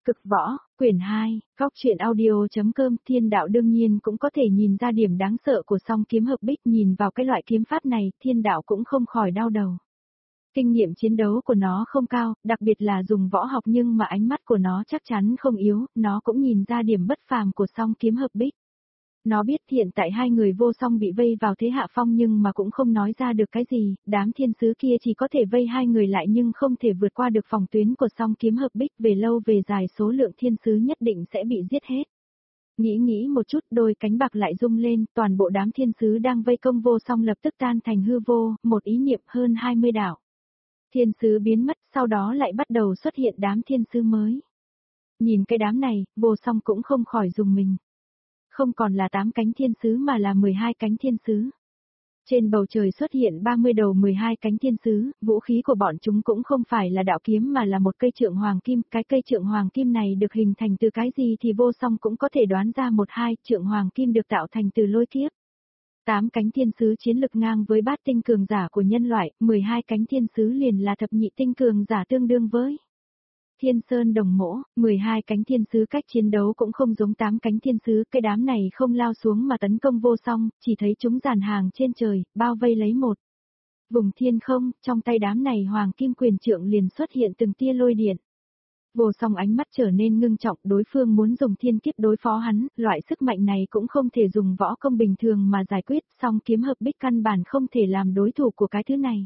Cực võ, quyển 2, góc truyện audio.com. Thiên đạo đương nhiên cũng có thể nhìn ra điểm đáng sợ của song kiếm hợp bích, nhìn vào cái loại kiếm pháp này, thiên đạo cũng không khỏi đau đầu. Kinh nghiệm chiến đấu của nó không cao, đặc biệt là dùng võ học, nhưng mà ánh mắt của nó chắc chắn không yếu, nó cũng nhìn ra điểm bất phàm của song kiếm hợp bích. Nó biết hiện tại hai người vô song bị vây vào thế hạ phong nhưng mà cũng không nói ra được cái gì, đám thiên sứ kia chỉ có thể vây hai người lại nhưng không thể vượt qua được phòng tuyến của song kiếm hợp bích, về lâu về dài số lượng thiên sứ nhất định sẽ bị giết hết. Nghĩ một chút, đôi cánh bạc lại rung lên, toàn bộ đám thiên sứ đang vây công vô song lập tức tan thành hư vô, một ý niệm hơn 20 đảo. Thiên sứ biến mất, sau đó lại bắt đầu xuất hiện đám thiên sứ mới. Nhìn cái đám này, vô song cũng không khỏi rùng mình. Không còn là 8 cánh thiên sứ mà là 12 cánh thiên sứ. Trên bầu trời xuất hiện 30 đầu 12 cánh thiên sứ, vũ khí của bọn chúng cũng không phải là đạo kiếm mà là một cây trượng hoàng kim. Cái cây trượng hoàng kim này được hình thành từ cái gì thì vô song cũng có thể đoán ra một hai, trượng hoàng kim được tạo thành từ lôi kiếp. 8 cánh thiên sứ chiến lực ngang với bát tinh cường giả của nhân loại, 12 cánh thiên sứ liền là thập nhị tinh cường giả tương đương với Thiên Sơn Đồng Mỗ. 12 cánh thiên sứ cách chiến đấu cũng không giống 8 cánh thiên sứ, cái đám này không lao xuống mà tấn công vô song, chỉ thấy chúng dàn hàng trên trời, bao vây lấy một vùng thiên không, trong tay đám này hoàng kim quyền trượng liền xuất hiện từng tia lôi điện. Vô song ánh mắt trở nên ngưng trọng, đối phương muốn dùng thiên kiếp đối phó hắn, loại sức mạnh này cũng không thể dùng võ công bình thường mà giải quyết, song kiếm hợp bích căn bản không thể làm đối thủ của cái thứ này.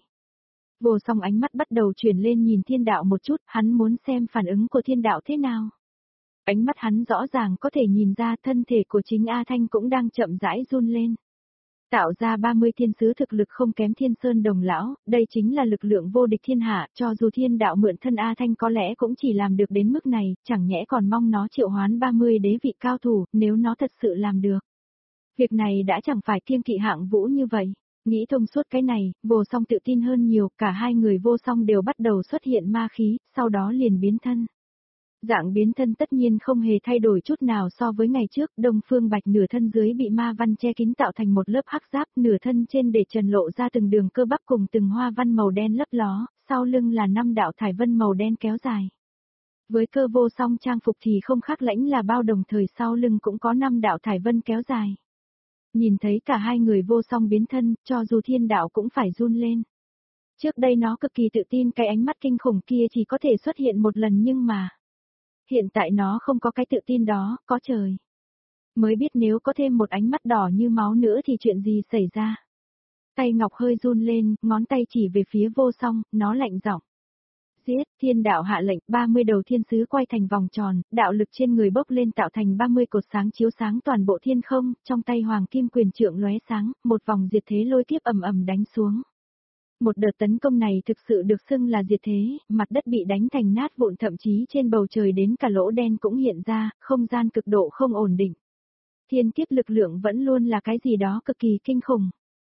Vô song ánh mắt bắt đầu chuyển lên nhìn thiên đạo một chút, hắn muốn xem phản ứng của thiên đạo thế nào. Ánh mắt hắn rõ ràng có thể nhìn ra thân thể của chính A Thanh cũng đang chậm rãi run lên. Tạo ra 30 thiên sứ thực lực không kém Thiên Sơn Đồng Lão, đây chính là lực lượng vô địch thiên hạ, cho dù thiên đạo mượn thân A Thanh có lẽ cũng chỉ làm được đến mức này, chẳng nhẽ còn mong nó triệu hoán 30 đế vị cao thủ, nếu nó thật sự làm được. Việc này đã chẳng phải kiêng kỵ hạng vũ như vậy. Nghĩ thông suốt cái này, vô song tự tin hơn nhiều, cả hai người vô song đều bắt đầu xuất hiện ma khí, sau đó liền biến thân. Dạng biến thân tất nhiên không hề thay đổi chút nào so với ngày trước, Đông Phương Bạch nửa thân dưới bị ma văn che kín tạo thành một lớp hắc giáp, nửa thân trên để trần lộ ra từng đường cơ bắp cùng từng hoa văn màu đen lấp ló, sau lưng là 5 đạo thải vân màu đen kéo dài. Với cơ vô song trang phục thì không khác lãnh là bao, đồng thời sau lưng cũng có 5 đạo thải vân kéo dài. Nhìn thấy cả hai người vô song biến thân, cho dù thiên đạo cũng phải run lên. Trước đây nó cực kỳ tự tin cái ánh mắt kinh khủng kia chỉ có thể xuất hiện một lần nhưng mà hiện tại nó không có cái tự tin đó, có trời mới biết nếu có thêm một ánh mắt đỏ như máu nữa thì chuyện gì xảy ra. Tay ngọc hơi run lên, ngón tay chỉ về phía vô song, nó lạnh giọng. Giết, thiên đạo hạ lệnh, 30 đầu thiên sứ quay thành vòng tròn, đạo lực trên người bốc lên tạo thành 30 cột sáng chiếu sáng toàn bộ thiên không, trong tay hoàng kim quyền trượng lóe sáng, một vòng diệt thế lôi kiếp ầm ầm đánh xuống. Một đợt tấn công này thực sự được xưng là diệt thế, mặt đất bị đánh thành nát vụn, thậm chí trên bầu trời đến cả lỗ đen cũng hiện ra, không gian cực độ không ổn định. Thiên kiếp lực lượng vẫn luôn là cái gì đó cực kỳ kinh khủng.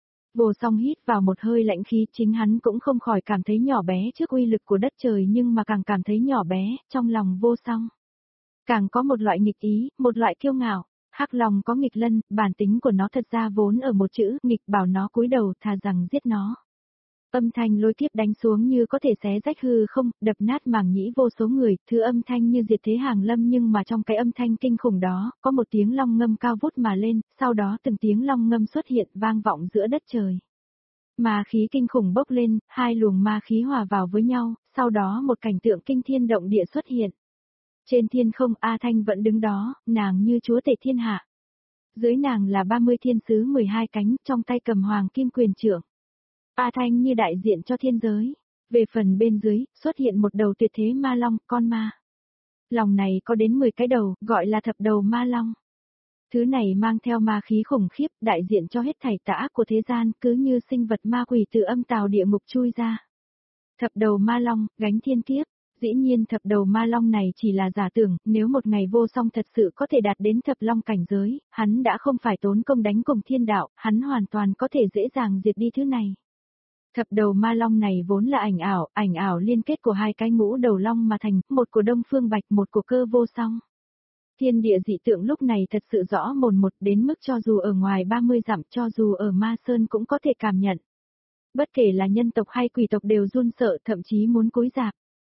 Vô song hít vào một hơi lạnh khí, chính hắn cũng không khỏi cảm thấy nhỏ bé trước uy lực của đất trời, nhưng mà càng cảm thấy nhỏ bé, trong lòng vô song càng có một loại nghịch ý, một loại kiêu ngạo. Hắc Long có nghịch lân, bản tính của nó thật ra vốn ở một chữ, nghịch, bảo nó cúi đầu thà rằng giết nó. Âm thanh lôi kiếp đánh xuống như có thể xé rách hư không, đập nát màng nhĩ vô số người, thứ âm thanh như diệt thế hàng lâm, nhưng mà trong cái âm thanh kinh khủng đó, có một tiếng long ngâm cao vút mà lên, sau đó từng tiếng long ngâm xuất hiện vang vọng giữa đất trời. Ma khí kinh khủng bốc lên, hai luồng ma khí hòa vào với nhau, sau đó một cảnh tượng kinh thiên động địa xuất hiện. Trên thiên không A Thanh vẫn đứng đó, nàng như chúa tể thiên hạ. Dưới nàng là 30 thiên sứ 12 cánh, trong tay cầm hoàng kim quyền trượng. A Thanh như đại diện cho thiên giới. Về phần bên dưới, xuất hiện một đầu tuyệt thế ma long, con ma. Lòng này có đến 10 cái đầu, gọi là thập đầu ma long. Thứ này mang theo ma khí khủng khiếp, đại diện cho hết thảy tà ác của thế gian, cứ như sinh vật ma quỷ từ âm tào địa ngục chui ra. Thập đầu ma long, gánh thiên kiếp. Dĩ nhiên thập đầu ma long này chỉ là giả tưởng, nếu một ngày vô song thật sự có thể đạt đến thập long cảnh giới, hắn đã không phải tốn công đánh cùng thiên đạo, hắn hoàn toàn có thể dễ dàng diệt đi thứ này. Thập đầu ma long này vốn là ảnh ảo liên kết của hai cái ngũ đầu long mà thành, một của Đông Phương Bạch, một của cơ vô song. Thiên địa dị tượng lúc này thật sự rõ mồn một, đến mức cho dù ở ngoài 30 dặm, cho dù ở Ma Sơn cũng có thể cảm nhận. Bất kể là nhân tộc hay quỷ tộc đều run sợ, thậm chí muốn cúi rạp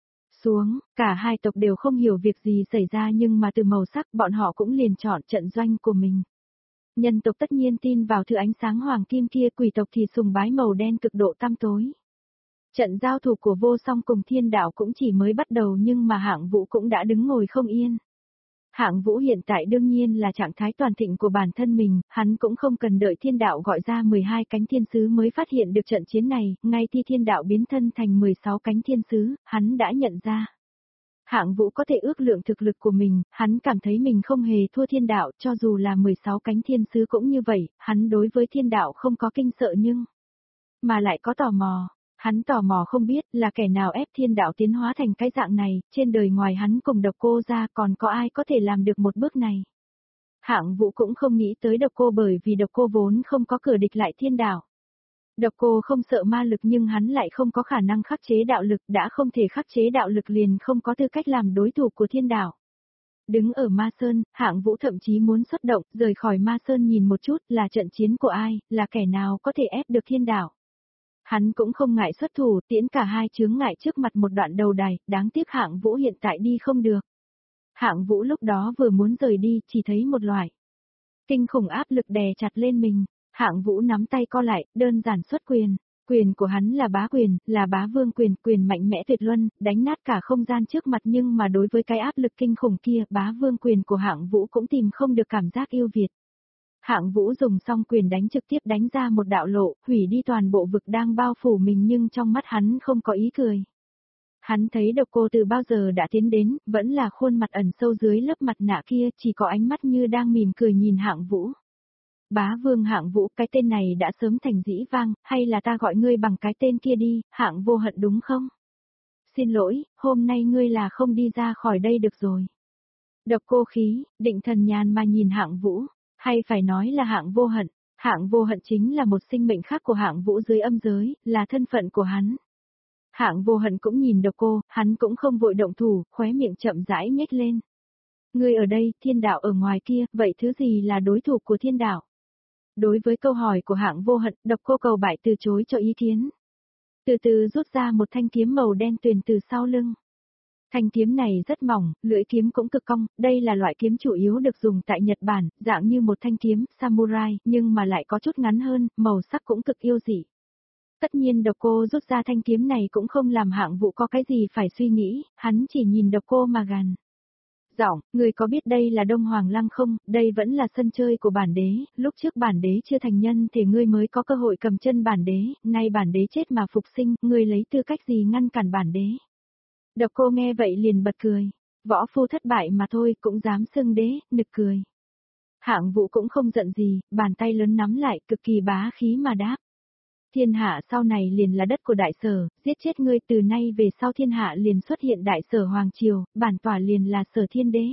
xuống, cả hai tộc đều không hiểu việc gì xảy ra nhưng mà từ màu sắc bọn họ cũng liền chọn trận doanh của mình. Nhân tộc tất nhiên tin vào thứ ánh sáng hoàng kim kia, quỷ tộc thì sùng bái màu đen cực độ tăm tối. Trận giao thủ của vô song cùng thiên đạo cũng chỉ mới bắt đầu nhưng mà Hạng Vũ cũng đã đứng ngồi không yên. Hạng Vũ hiện tại đương nhiên là trạng thái toàn thịnh của bản thân mình, hắn cũng không cần đợi thiên đạo gọi ra 12 cánh thiên sứ mới phát hiện được trận chiến này, ngay khi thiên đạo biến thân thành 16 cánh thiên sứ, hắn đã nhận ra. Hạng Vũ có thể ước lượng thực lực của mình, hắn cảm thấy mình không hề thua thiên đạo, cho dù là 16 cánh thiên sứ cũng như vậy, hắn đối với thiên đạo không có kinh sợ nhưng mà lại có tò mò. Hắn tò mò không biết là kẻ nào ép thiên đạo tiến hóa thành cái dạng này, trên đời ngoài hắn cùng Độc Cô ra còn có ai có thể làm được một bước này. Hạng Vũ cũng không nghĩ tới Độc Cô bởi vì Độc Cô vốn không có cửa địch lại thiên đạo. Độc Cô không sợ ma lực nhưng hắn lại không có khả năng khắc chế đạo lực, đã không thể khắc chế đạo lực liền không có tư cách làm đối thủ của thiên đạo. Đứng ở Ma Sơn, Hạng Vũ thậm chí muốn xuất động, rời khỏi Ma Sơn nhìn một chút là trận chiến của ai, là kẻ nào có thể ép được thiên đạo. Hắn cũng không ngại xuất thủ, tiễn cả hai chướng ngại trước mặt một đoạn đầu đài, đáng tiếc Hạng Vũ hiện tại đi không được. Hạng Vũ lúc đó vừa muốn rời đi, chỉ thấy một loại kinh khủng áp lực đè chặt lên mình. Hạng Vũ nắm tay co lại, đơn giản xuất quyền. Quyền của hắn là bá quyền, là bá vương quyền, quyền mạnh mẽ tuyệt luân, đánh nát cả không gian trước mặt nhưng mà đối với cái áp lực kinh khủng kia, bá vương quyền của Hạng Vũ cũng tìm không được cảm giác yêu Việt. Hạng Vũ dùng xong quyền đánh trực tiếp đánh ra một đạo lộ, hủy đi toàn bộ vực đang bao phủ mình nhưng trong mắt hắn không có ý cười. Hắn thấy Độc Cô từ bao giờ đã tiến đến, vẫn là khuôn mặt ẩn sâu dưới lớp mặt nạ kia, chỉ có ánh mắt như đang mỉm cười nhìn Hạng Vũ. Bá vương Hạng Vũ, cái tên này đã sớm thành dĩ vang, hay là ta gọi ngươi bằng cái tên kia đi, Hạng Vô Hận đúng không? Xin lỗi, hôm nay ngươi là không đi ra khỏi đây được rồi. Độc Cô khí, định thần nhàn mà nhìn Hạng Vũ. Hay phải nói là Hạng Vô Hận, Hạng Vô Hận chính là một sinh mệnh khác của Hạng Vũ dưới âm giới, là thân phận của hắn. Hạng Vô Hận cũng nhìn Độc Cô, hắn cũng không vội động thủ, khóe miệng chậm rãi nhếch lên. Ngươi ở đây, thiên đạo ở ngoài kia, vậy thứ gì là đối thủ của thiên đạo? Đối với câu hỏi của Hạng Vô Hận, Độc Cô cầu bại từ chối cho ý kiến. Từ từ rút ra một thanh kiếm màu đen tuyền từ sau lưng. Thanh kiếm này rất mỏng, lưỡi kiếm cũng cực cong, đây là loại kiếm chủ yếu được dùng tại Nhật Bản, dạng như một thanh kiếm samurai, nhưng mà lại có chút ngắn hơn, màu sắc cũng cực yêu dị. Tất nhiên Độc Cô rút ra thanh kiếm này cũng không làm Hạng Vũ có cái gì phải suy nghĩ, hắn chỉ nhìn Độc Cô mà gằn. Giọng, người có biết đây là Đông Hoàng Lăng không, đây vẫn là sân chơi của bản đế, lúc trước bản đế chưa thành nhân thì ngươi mới có cơ hội cầm chân bản đế, nay bản đế chết mà phục sinh, ngươi lấy tư cách gì ngăn cản bản đế? Độc Cô nghe vậy liền bật cười. Võ phu thất bại mà thôi cũng dám xưng đế, nực cười. Hạng Vũ cũng không giận gì, bàn tay lớn nắm lại cực kỳ bá khí mà đáp. Thiên hạ sau này liền là đất của đại sở, giết chết ngươi từ nay về sau thiên hạ liền xuất hiện đại sở hoàng triều, bản tỏa liền là sở thiên đế.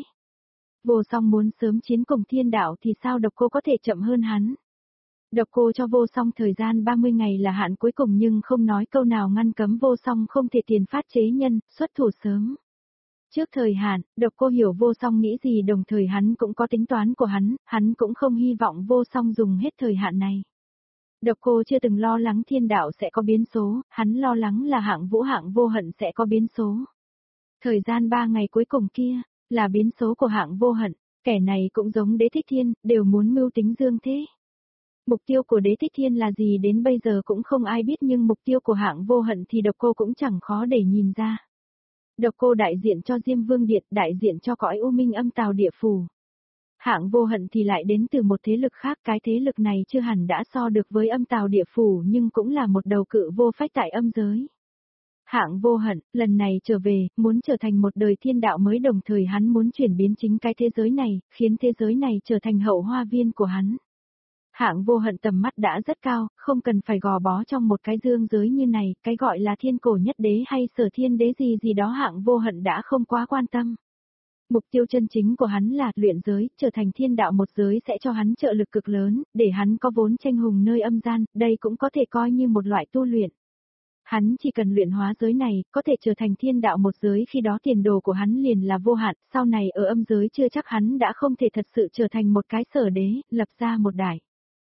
Vô song muốn sớm chiến cùng thiên đạo thì sao Độc Cô có thể chậm hơn hắn? Độc Cô cho Vô Song thời gian 30 ngày là hạn cuối cùng nhưng không nói câu nào ngăn cấm Vô Song không thể tiền phát chế nhân, xuất thủ sớm. Trước thời hạn, Độc Cô hiểu Vô Song nghĩ gì đồng thời hắn cũng có tính toán của hắn cũng không hy vọng Vô Song dùng hết thời hạn này. Độc Cô chưa từng lo lắng thiên đạo sẽ có biến số, hắn lo lắng là Hạng Vô Hận sẽ có biến số. Thời gian 3 ngày cuối cùng kia, là biến số của Hạng Vô Hận, kẻ này cũng giống Đế Thích Thiên, đều muốn mưu tính dương thế. Mục tiêu của Đế Thích Thiên là gì đến bây giờ cũng không ai biết nhưng mục tiêu của Hạng Vô Hận thì Độc Cô cũng chẳng khó để nhìn ra. Độc Cô đại diện cho Diêm Vương Điện, đại diện cho cõi U Minh Âm Tào Địa Phủ. Hạng Vô Hận thì lại đến từ một thế lực khác, cái thế lực này chưa hẳn đã so được với Âm Tào Địa Phủ nhưng cũng là một đầu cự vô phách tại âm giới. Hạng Vô Hận, lần này trở về, muốn trở thành một đời thiên đạo mới đồng thời hắn muốn chuyển biến chính cái thế giới này, khiến thế giới này trở thành hậu hoa viên của hắn. Hạng Vô Hận tầm mắt đã rất cao, không cần phải gò bó trong một cái dương giới như này, cái gọi là thiên cổ nhất đế hay sở thiên đế gì gì đó Hạng Vô Hận đã không quá quan tâm. Mục tiêu chân chính của hắn là luyện giới, trở thành thiên đạo một giới sẽ cho hắn trợ lực cực lớn, để hắn có vốn tranh hùng nơi âm gian, đây cũng có thể coi như một loại tu luyện. Hắn chỉ cần luyện hóa giới này, có thể trở thành thiên đạo một giới khi đó tiền đồ của hắn liền là vô hạn, sau này ở âm giới chưa chắc hắn đã không thể thật sự trở thành một cái sở đế, lập ra một đại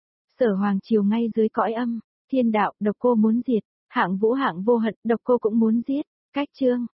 Sở hoàng triều ngay dưới cõi âm, thiên đạo, Độc Cô muốn diệt, Hạng Vô Hận, Độc Cô cũng muốn giết, cách chương.